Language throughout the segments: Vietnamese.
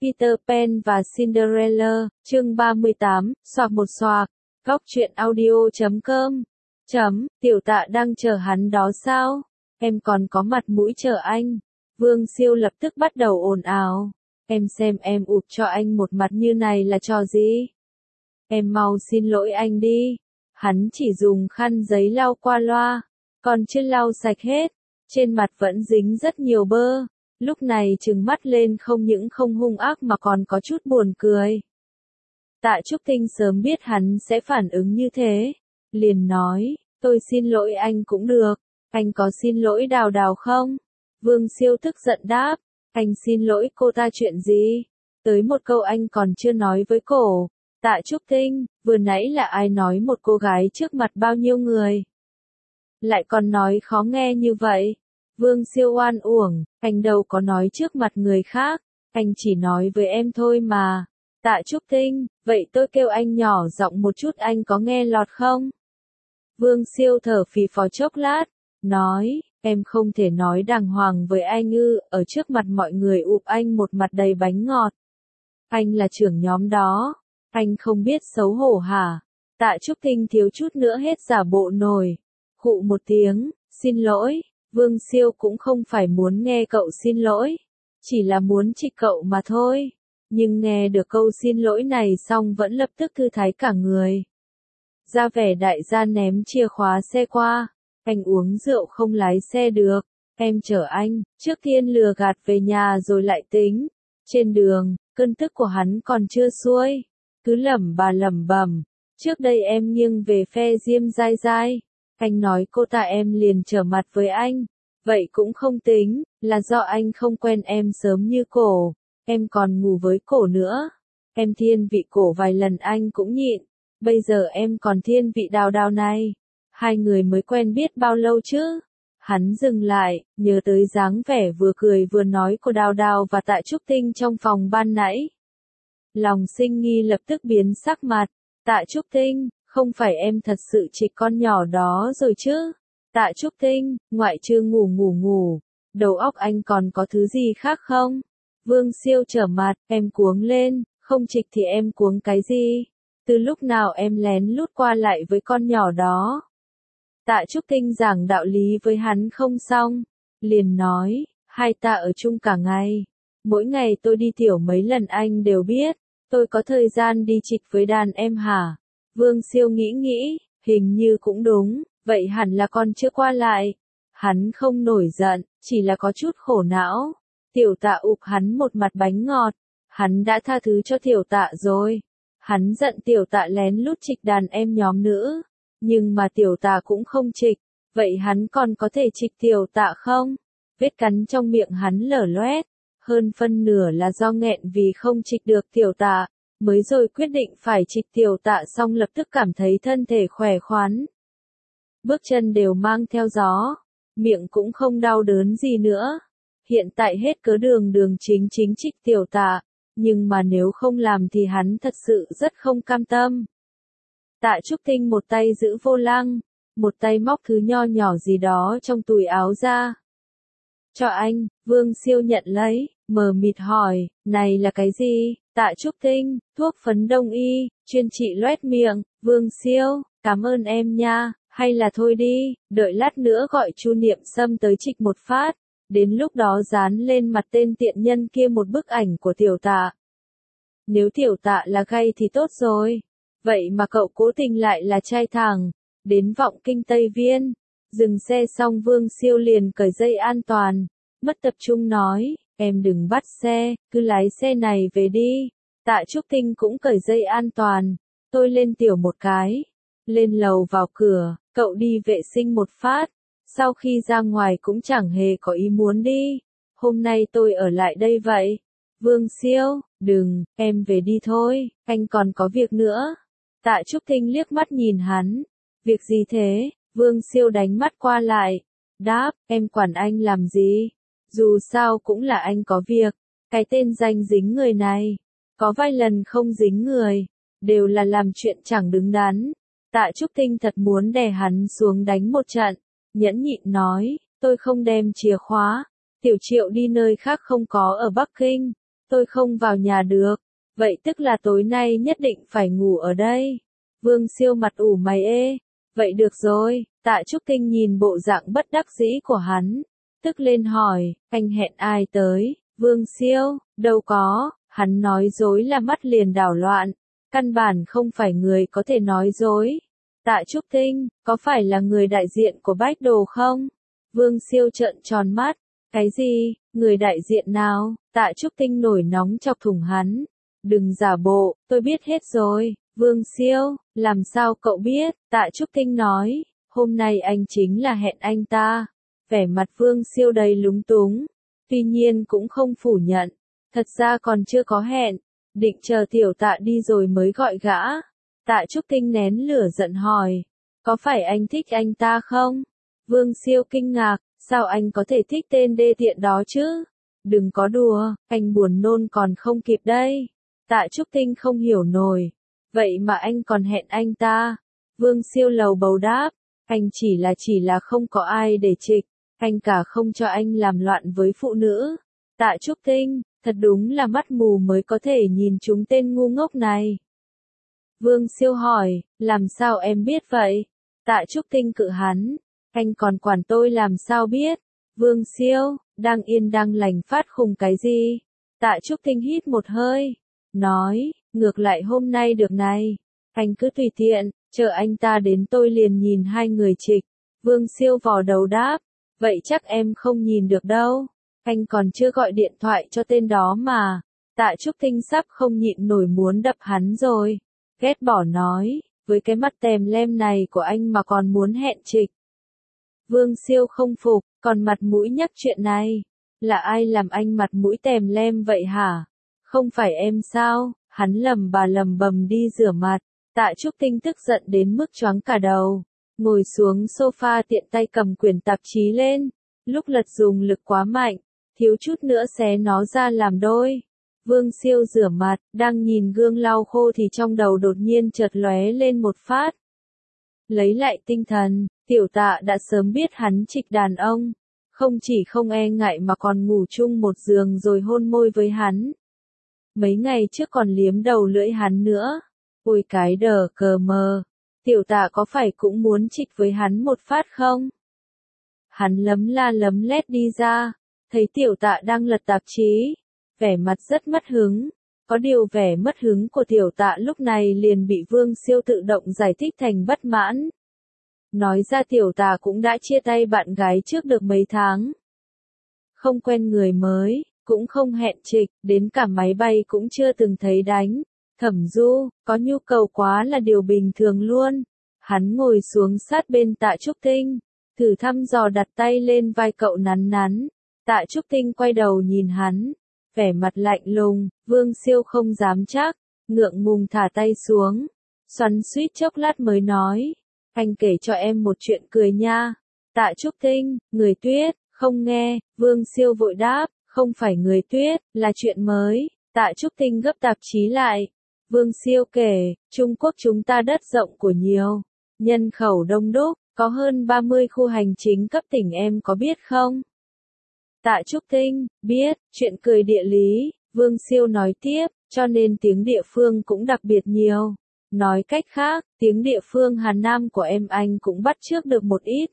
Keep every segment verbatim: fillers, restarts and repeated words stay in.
Peter Pan và Cinderella, chương ba mươi tám, xoạc một xoạc, góc truyện audio chấm com. Chấm, tiểu tạ đang chờ hắn đó sao? Em còn có mặt mũi chờ anh. Vương Siêu lập tức bắt đầu ồn ào. Em xem em ụp cho anh một mặt như này là trò gì? Em mau xin lỗi anh đi. Hắn chỉ dùng khăn giấy lau qua loa, còn chưa lau sạch hết. Trên mặt vẫn dính rất nhiều bơ. Lúc này trừng mắt lên không những không hung ác mà còn có chút buồn cười. Tạ Trúc Tinh sớm biết hắn sẽ phản ứng như thế. Liền nói, tôi xin lỗi anh cũng được. Anh có xin lỗi Đào Đào không? Vương Siêu tức giận đáp, anh xin lỗi cô ta chuyện gì? Tới một câu anh còn chưa nói với cổ. Tạ Trúc Tinh, vừa nãy là ai nói một cô gái trước mặt bao nhiêu người? Lại còn nói khó nghe như vậy. Vương Siêu oan uổng, anh đâu có nói trước mặt người khác, anh chỉ nói với em thôi mà. Tạ Trúc Tinh, vậy tôi kêu anh nhỏ giọng một chút anh có nghe lọt không? Vương Siêu thở phì phò chốc lát, nói, em không thể nói đàng hoàng với anh ư, ở trước mặt mọi người ụp anh một mặt đầy bánh ngọt. Anh là trưởng nhóm đó, anh không biết xấu hổ hả? Tạ Trúc Tinh thiếu chút nữa hết giả bộ nổi, khụ một tiếng, xin lỗi. Vương Siêu cũng không phải muốn nghe cậu xin lỗi, chỉ là muốn trịch cậu mà thôi. Nhưng nghe được câu xin lỗi này xong vẫn lập tức thư thái cả người. Ra vẻ đại gia ném chìa khóa xe qua, anh uống rượu không lái xe được, em chở anh, trước tiên lừa gạt về nhà rồi lại tính. Trên đường, cơn tức của hắn còn chưa xuôi, cứ lẩm bà lẩm bẩm, trước đây em nghiêng về phe Diêm Dai Dai. Anh nói cô ta em liền trở mặt với anh. Vậy cũng không tính, là do anh không quen em sớm như cổ. Em còn ngủ với cổ nữa. Em thiên vị cổ vài lần anh cũng nhịn. Bây giờ em còn thiên vị Đào Đào này. Hai người mới quen biết bao lâu chứ? Hắn dừng lại, nhớ tới dáng vẻ vừa cười vừa nói của Đào Đào và Tạ Trúc Tinh trong phòng ban nãy. Lòng sinh nghi lập tức biến sắc mặt. Tạ Trúc Tinh, không phải em thật sự trịch con nhỏ đó rồi chứ? Tạ Trúc Tinh, ngoại trừ ngủ ngủ ngủ, đầu óc anh còn có thứ gì khác không? Vương Siêu trở mặt, em cuống lên, không trịch thì em cuống cái gì? Từ lúc nào em lén lút qua lại với con nhỏ đó? Tạ Trúc Tinh giảng đạo lý với hắn không xong, liền nói, hai ta ở chung cả ngày. Mỗi ngày tôi đi tiểu mấy lần anh đều biết, tôi có thời gian đi trịch với đàn em hả? Vương Siêu nghĩ nghĩ, hình như cũng đúng, vậy hẳn là con chưa qua lại. Hắn không nổi giận, chỉ là có chút khổ não. Tiểu Tạ ụp hắn một mặt bánh ngọt, hắn đã tha thứ cho Tiểu Tạ rồi. Hắn giận Tiểu Tạ lén lút trịch đàn em nhóm nữ, nhưng mà Tiểu Tạ cũng không trịch, vậy hắn còn có thể trịch Tiểu Tạ không? Vết cắn trong miệng hắn lở loét, hơn phân nửa là do nghẹn vì không trịch được Tiểu Tạ. Mới rồi quyết định phải trịch Tiểu Tạ xong lập tức cảm thấy thân thể khỏe khoắn. Bước chân đều mang theo gió, miệng cũng không đau đớn gì nữa. Hiện tại hết cớ đường đường chính chính trịch Tiểu Tạ, nhưng mà nếu không làm thì hắn thật sự rất không cam tâm. Tạ Trúc Tinh một tay giữ vô lăng, một tay móc thứ nho nhỏ gì đó trong túi áo ra. Cho anh, Vương Siêu nhận lấy, mờ mịt hỏi, này là cái gì? Tạ Trúc Tinh, thuốc phấn đông y, chuyên trị loét miệng. Vương Siêu, cảm ơn em nha, hay là thôi đi, đợi lát nữa gọi Chu Niệm Sâm tới trịch một phát, đến lúc đó dán lên mặt tên tiện nhân kia một bức ảnh của Tiểu Tạ. Nếu Tiểu Tạ là gay thì tốt rồi, vậy mà cậu cố tình lại là trai thẳng. Đến Vọng Kinh Tây Viên, dừng xe xong Vương Siêu liền cởi dây an toàn, mất tập trung nói, em đừng bắt xe, cứ lái xe này về đi. Tạ Trúc Tinh cũng cởi dây an toàn, tôi lên tiểu một cái, lên lầu vào cửa, cậu đi vệ sinh một phát, sau khi ra ngoài cũng chẳng hề có ý muốn đi, hôm nay tôi ở lại đây vậy. Vương Siêu, đừng, em về đi thôi, anh còn có việc nữa. Tạ Trúc Tinh liếc mắt nhìn hắn, việc gì thế? Vương Siêu đánh mắt qua lại, đáp, em quản anh làm gì? Dù sao cũng là anh có việc, cái tên danh dính người này, có vài lần không dính người, đều là làm chuyện chẳng đứng đắn. Tạ Trúc Tinh thật muốn đè hắn xuống đánh một trận, nhẫn nhịn nói, tôi không đem chìa khóa, Tiểu Triệu đi nơi khác không có ở Bắc Kinh, tôi không vào nhà được. Vậy tức là tối nay nhất định phải ngủ ở đây. Vương Siêu mặt ủ mày ê. Vậy được rồi, Tạ Trúc Tinh nhìn bộ dạng bất đắc dĩ của hắn. Tức lên hỏi, anh hẹn ai tới? Vương Siêu, đâu có, hắn nói dối là mắt liền đảo loạn. Căn bản không phải người có thể nói dối. Tạ Trúc Tinh, có phải là người đại diện của Bách Đồ không? Vương Siêu trợn tròn mắt. Cái gì, người đại diện nào? Tạ Trúc Tinh nổi nóng chọc thủng hắn. Đừng giả bộ, tôi biết hết rồi. Vương Siêu, làm sao cậu biết? Tạ Trúc Tinh nói, hôm nay anh chính là hẹn anh ta. Vẻ mặt Vương Siêu đầy lúng túng. Tuy nhiên cũng không phủ nhận. Thật ra còn chưa có hẹn. Định chờ tiểu Tạ đi rồi mới gọi gã. Tạ Trúc Tinh nén lửa giận hỏi. Có phải anh thích anh ta không? Vương Siêu kinh ngạc. Sao anh có thể thích tên đê tiện đó chứ? Đừng có đùa, anh buồn nôn còn không kịp đây. Tạ Trúc Tinh không hiểu nổi. Vậy mà anh còn hẹn anh ta. Vương Siêu lầu bầu đáp. Anh chỉ là chỉ là không có ai để trịch. Anh cả không cho anh làm loạn với phụ nữ. Tạ Trúc Tinh, thật đúng là mắt mù mới có thể nhìn chúng tên ngu ngốc này. Vương Siêu hỏi, làm sao em biết vậy? Tạ Trúc Tinh cự hắn. Anh còn quản tôi làm sao biết? Vương Siêu, đang yên đang lành phát khùng cái gì? Tạ Trúc Tinh hít một hơi. Nói, ngược lại hôm nay được này. Anh cứ tùy tiện, chờ anh ta đến tôi liền nhìn hai người trịch. Vương Siêu vò đầu đáp. Vậy chắc em không nhìn được đâu. Anh còn chưa gọi điện thoại cho tên đó mà. Tạ Trúc Tinh sắp không nhịn nổi muốn đập hắn rồi. Ghét bỏ nói, với cái mắt tèm lem này của anh mà còn muốn hẹn trịch. Vương Siêu không phục, còn mặt mũi nhắc chuyện này. Là ai làm anh mặt mũi tèm lem vậy hả? Không phải em sao? Hắn lầm bà lầm bầm đi rửa mặt. Tạ Trúc Tinh tức giận đến mức choáng cả đầu. Ngồi xuống sofa tiện tay cầm quyển tạp chí lên. Lúc lật dùng lực quá mạnh, thiếu chút nữa xé nó ra làm đôi. Vương Siêu rửa mặt, đang nhìn gương lau khô thì trong đầu đột nhiên chợt lóe lên một phát. Lấy lại tinh thần, tiểu Tạ đã sớm biết hắn trịch đàn ông. Không chỉ không e ngại mà còn ngủ chung một giường rồi hôn môi với hắn. Mấy ngày trước còn liếm đầu lưỡi hắn nữa. Ôi cái đờ cờ mờ. Tiểu Tạ có phải cũng muốn trịch với hắn một phát không? Hắn lấm la lấm lét đi ra. Thấy tiểu Tạ đang lật tạp chí. Vẻ mặt rất mất hứng. Có điều vẻ mất hứng của tiểu Tạ lúc này liền bị Vương Siêu tự động giải thích thành bất mãn. Nói ra tiểu Tạ cũng đã chia tay bạn gái trước được mấy tháng. Không quen người mới, cũng không hẹn trịch, đến cả máy bay cũng chưa từng thấy đánh. Thẩm Du, có nhu cầu quá là điều bình thường luôn. Hắn ngồi xuống sát bên Tạ Trúc Tinh, thử thăm dò đặt tay lên vai cậu nắn nắn. Tạ Trúc Tinh quay đầu nhìn hắn, vẻ mặt lạnh lùng. Vương Siêu không dám chắc, ngượng ngùng thả tay xuống, xoắn xuýt chốc lát mới nói, anh kể cho em một chuyện cười nha. Tạ Trúc Tinh, người tuyết, không nghe. Vương Siêu vội đáp, không phải người tuyết, là chuyện mới. Tạ Trúc Tinh gấp tạp chí lại. Vương Siêu kể, Trung Quốc chúng ta đất rộng của nhiều, nhân khẩu đông đúc, có hơn ba mươi khu hành chính cấp tỉnh, em có biết không? Tạ Trúc Tinh, biết, chuyện cười địa lý. Vương Siêu nói tiếp, cho nên tiếng địa phương cũng đặc biệt nhiều. Nói cách khác, tiếng địa phương Hà Nam của em anh cũng bắt chước được một ít.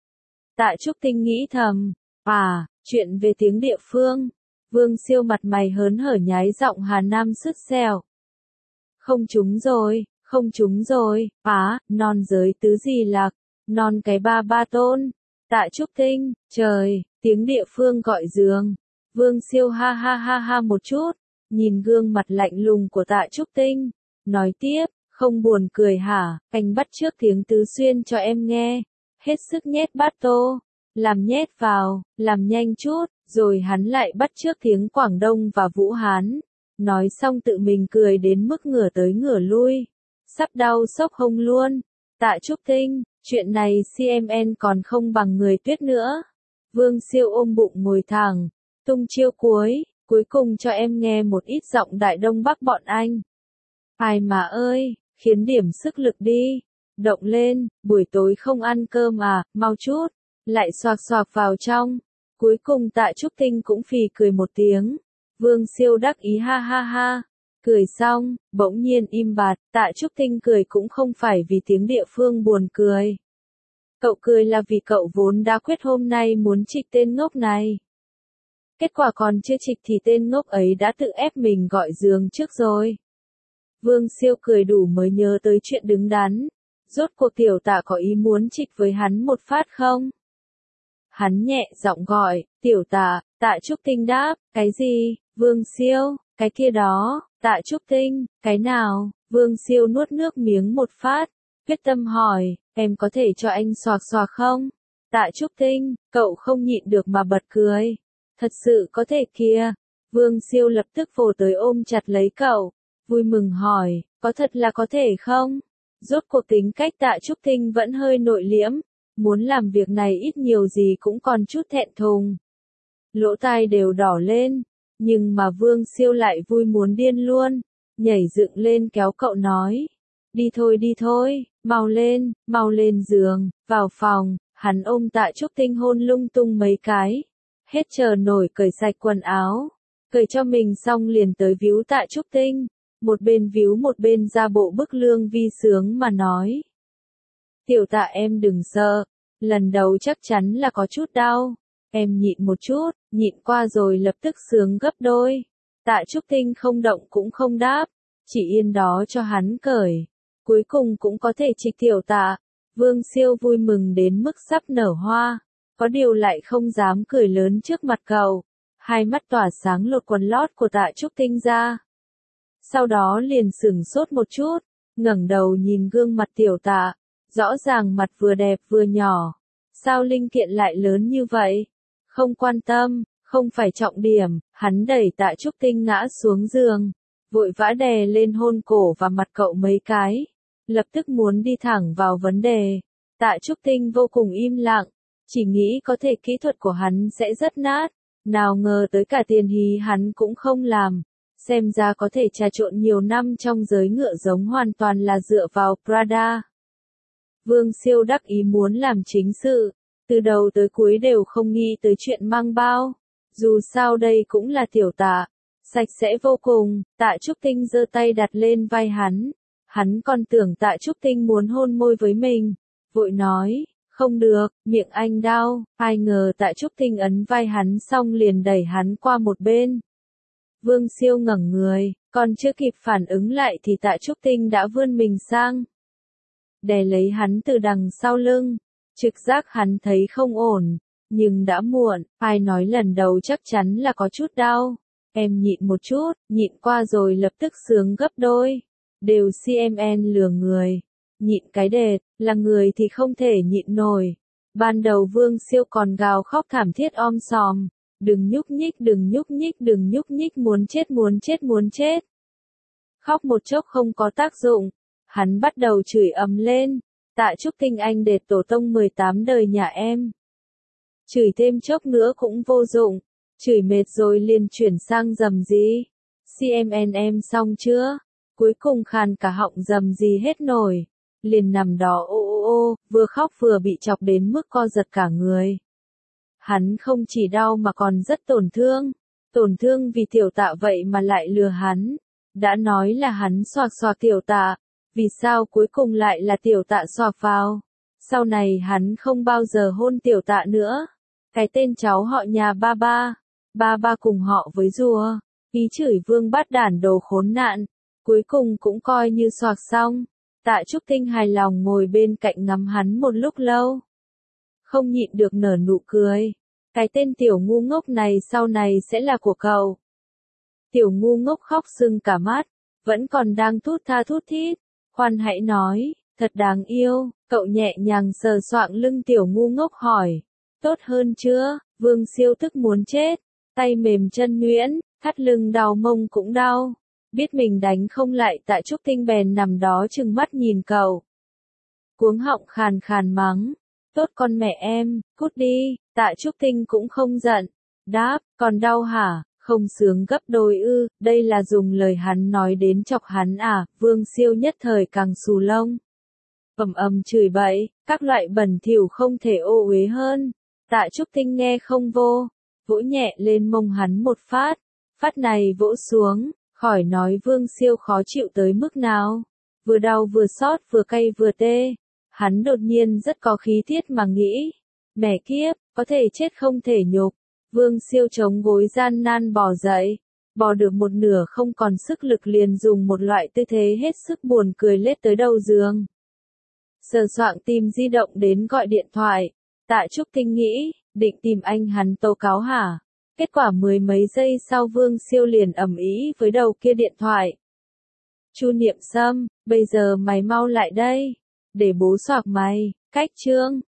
Tạ Trúc Tinh nghĩ thầm, à, chuyện về tiếng địa phương. Vương Siêu mặt mày hớn hở nhái giọng Hà Nam sứt sẹo. Không trúng rồi, không trúng rồi, á, non giới tứ gì lạc, non cái ba ba tôn. Tạ Trúc Tinh, trời, tiếng địa phương gọi giường. Vương Siêu ha ha ha ha một chút, nhìn gương mặt lạnh lùng của Tạ Trúc Tinh, nói tiếp, không buồn cười hả, anh bắt chước tiếng tứ xuyên cho em nghe, hết sức nhét bát tô, làm nhét vào, làm nhanh chút, rồi hắn lại bắt chước tiếng Quảng Đông và Vũ Hán, nói xong tự mình cười đến mức ngửa tới ngửa lui, sắp đau sốc hông luôn. Tạ Trúc Tinh, chuyện này xê em en còn không bằng người tuyết nữa. Vương Siêu ôm bụng ngồi thẳng, tung chiêu cuối, cuối cùng cho em nghe một ít giọng Đại Đông Bắc bọn anh. Ai mà ơi, khiến điểm sức lực đi, động lên, buổi tối không ăn cơm à, mau chút, lại xoạc xoạc vào trong. Cuối cùng Tạ Trúc Tinh cũng phì cười một tiếng. Vương Siêu đắc ý ha ha ha. Cười xong, bỗng nhiên im bặt, Tạ Trúc Tinh cười cũng không phải vì tiếng địa phương buồn cười. Cậu cười là vì cậu vốn đã quyết hôm nay muốn trịch tên ngốc này. Kết quả còn chưa trịch thì tên ngốc ấy đã tự ép mình gọi giường trước rồi. Vương Siêu cười đủ mới nhớ tới chuyện đứng đắn. Rốt cuộc tiểu Tạ có ý muốn trịch với hắn một phát không? Hắn nhẹ giọng gọi, tiểu Tạ. Tạ Trúc Tinh đáp, cái gì? Vương Siêu, cái kia đó. Tạ Trúc Tinh, cái nào? Vương Siêu nuốt nước miếng một phát, quyết tâm hỏi, em có thể cho anh xoạc xoạc không? Tạ Trúc Tinh, cậu không nhịn được mà bật cười. Thật sự có thể kia. Vương Siêu lập tức vồ tới ôm chặt lấy cậu, vui mừng hỏi, có thật là có thể không? Rốt cuộc tính cách Tạ Trúc Tinh vẫn hơi nội liễm, muốn làm việc này ít nhiều gì cũng còn chút thẹn thùng. Lỗ tai đều đỏ lên, nhưng mà Vương Siêu lại vui muốn điên luôn, nhảy dựng lên kéo cậu nói, đi thôi đi thôi, mau lên, mau lên giường, vào phòng, hắn ôm Tạ Trúc Tinh hôn lung tung mấy cái, hết chờ nổi cởi sạch quần áo, cởi cho mình xong liền tới víu Tạ Trúc Tinh, một bên víu một bên ra bộ bức lương vi sướng mà nói. Tiểu Tạ em đừng sợ, lần đầu chắc chắn là có chút đau, em nhịn một chút, nhịn qua rồi lập tức sướng gấp đôi. Tạ Trúc Tinh không động cũng không đáp, chỉ yên đó cho hắn cởi. Cuối cùng cũng có thể trịch tiểu Tạ. Vương Siêu vui mừng đến mức sắp nở hoa, có điều lại không dám cười lớn trước mặt cậu. Hai mắt tỏa sáng lột quần lót của Tạ Trúc Tinh ra. Sau đó liền sửng sốt một chút, ngẩng đầu nhìn gương mặt tiểu Tạ, rõ ràng mặt vừa đẹp vừa nhỏ. Sao linh kiện lại lớn như vậy? Không quan tâm, không phải trọng điểm, hắn đẩy Tạ Trúc Tinh ngã xuống giường, vội vã đè lên hôn cổ và mặt cậu mấy cái, lập tức muốn đi thẳng vào vấn đề. Tạ Trúc Tinh vô cùng im lặng, chỉ nghĩ có thể kỹ thuật của hắn sẽ rất nát, nào ngờ tới cả tiền hí hắn cũng không làm, xem ra có thể trà trộn nhiều năm trong giới ngựa giống hoàn toàn là dựa vào Prada. Vương Siêu đắc ý muốn làm chính sự, từ đầu tới cuối đều không nghĩ tới chuyện mang bao. Dù sao đây cũng là tiểu Tạ, sạch sẽ vô cùng. Tạ Trúc Tinh giơ tay đặt lên vai hắn, hắn còn tưởng Tạ Trúc Tinh muốn hôn môi với mình, vội nói, không được, miệng anh đau. Ai ngờ Tạ Trúc Tinh ấn vai hắn xong liền đẩy hắn qua một bên. Vương Siêu ngẩng người, còn chưa kịp phản ứng lại thì Tạ Trúc Tinh đã vươn mình sang, đè lấy hắn từ đằng sau lưng. Trực giác hắn thấy không ổn, nhưng đã muộn, ai nói lần đầu chắc chắn là có chút đau. Em nhịn một chút, nhịn qua rồi lập tức sướng gấp đôi. Đều xê em en lừa người. Nhịn cái đệt, là người thì không thể nhịn nổi. Ban đầu Vương Siêu còn gào khóc thảm thiết om sòm. Đừng nhúc nhích, đừng nhúc nhích, đừng nhúc nhích, muốn chết, muốn chết, muốn chết. Khóc một chốc không có tác dụng. Hắn bắt đầu chửi ầm lên. Tạ Trúc Tinh anh đệt tổ tông mười tám đời nhà em. Chửi thêm chốc nữa cũng vô dụng. Chửi mệt rồi liền chuyển sang rầm rì. xê em en em xong chưa? Cuối cùng khàn cả họng rầm rì hết nổi. Liền nằm đó ô ô ô, vừa khóc vừa bị chọc đến mức co giật cả người. Hắn không chỉ đau mà còn rất tổn thương. Tổn thương vì tiểu Tạ vậy mà lại lừa hắn. Đã nói là hắn xoạc xoạc tiểu Tạ. Vì sao cuối cùng lại là tiểu Tạ xoạc vào? Sau này hắn không bao giờ hôn tiểu Tạ nữa. Cái tên cháu họ nhà ba ba. Ba ba cùng họ với rùa. Ý chửi Vương Bát Đản đồ khốn nạn. Cuối cùng cũng coi như xoạc xong. Tạ Trúc Tinh hài lòng ngồi bên cạnh ngắm hắn một lúc lâu. Không nhịn được nở nụ cười. Cái tên tiểu ngu ngốc này sau này sẽ là của cậu. Tiểu ngu ngốc khóc sưng cả mắt. Vẫn còn đang thút tha thút thít. Khoan hãy nói, thật đáng yêu. Cậu nhẹ nhàng sờ soạng lưng tiểu ngu ngốc hỏi. Tốt hơn chưa? Vương Siêu tức muốn chết. Tay mềm chân nhuyễn, thắt lưng đau mông cũng đau. Biết mình đánh không lại Tạ Trúc Tinh bèn nằm đó trừng mắt nhìn cậu. Cuống họng khàn khàn mắng. Tốt con mẹ em, cút đi. Tạ Trúc Tinh cũng không giận. Đáp, còn đau hả? Không sướng gấp đôi ư, đây là dùng lời hắn nói đến chọc hắn à? Vương Siêu nhất thời càng xù lông. Ầm ầm chửi bậy, các loại bẩn thỉu không thể ô uế hơn. Tạ Trúc Tinh nghe không vô, vỗ nhẹ lên mông hắn một phát, Phát này vỗ xuống, khỏi nói Vương Siêu khó chịu tới mức nào. Vừa đau vừa xót vừa cay vừa tê. Hắn đột nhiên rất có khí tiết mà nghĩ. Mẹ kiếp, có thể chết không thể nhục. Vương Siêu chống gối gian nan bò dậy. Bò được một nửa không còn sức lực liền dùng một loại tư thế hết sức buồn cười lết tới đầu giường. Sờ soạng tìm di động đến gọi điện thoại. Tạ Trúc Tinh nghĩ, định tìm anh hắn tố cáo hả? Kết quả mười mấy giây sau Vương Siêu liền ầm ĩ với đầu kia điện thoại. Chu Niệm Sâm, bây giờ mày mau lại đây. Để bố xoạc mày, cách chương.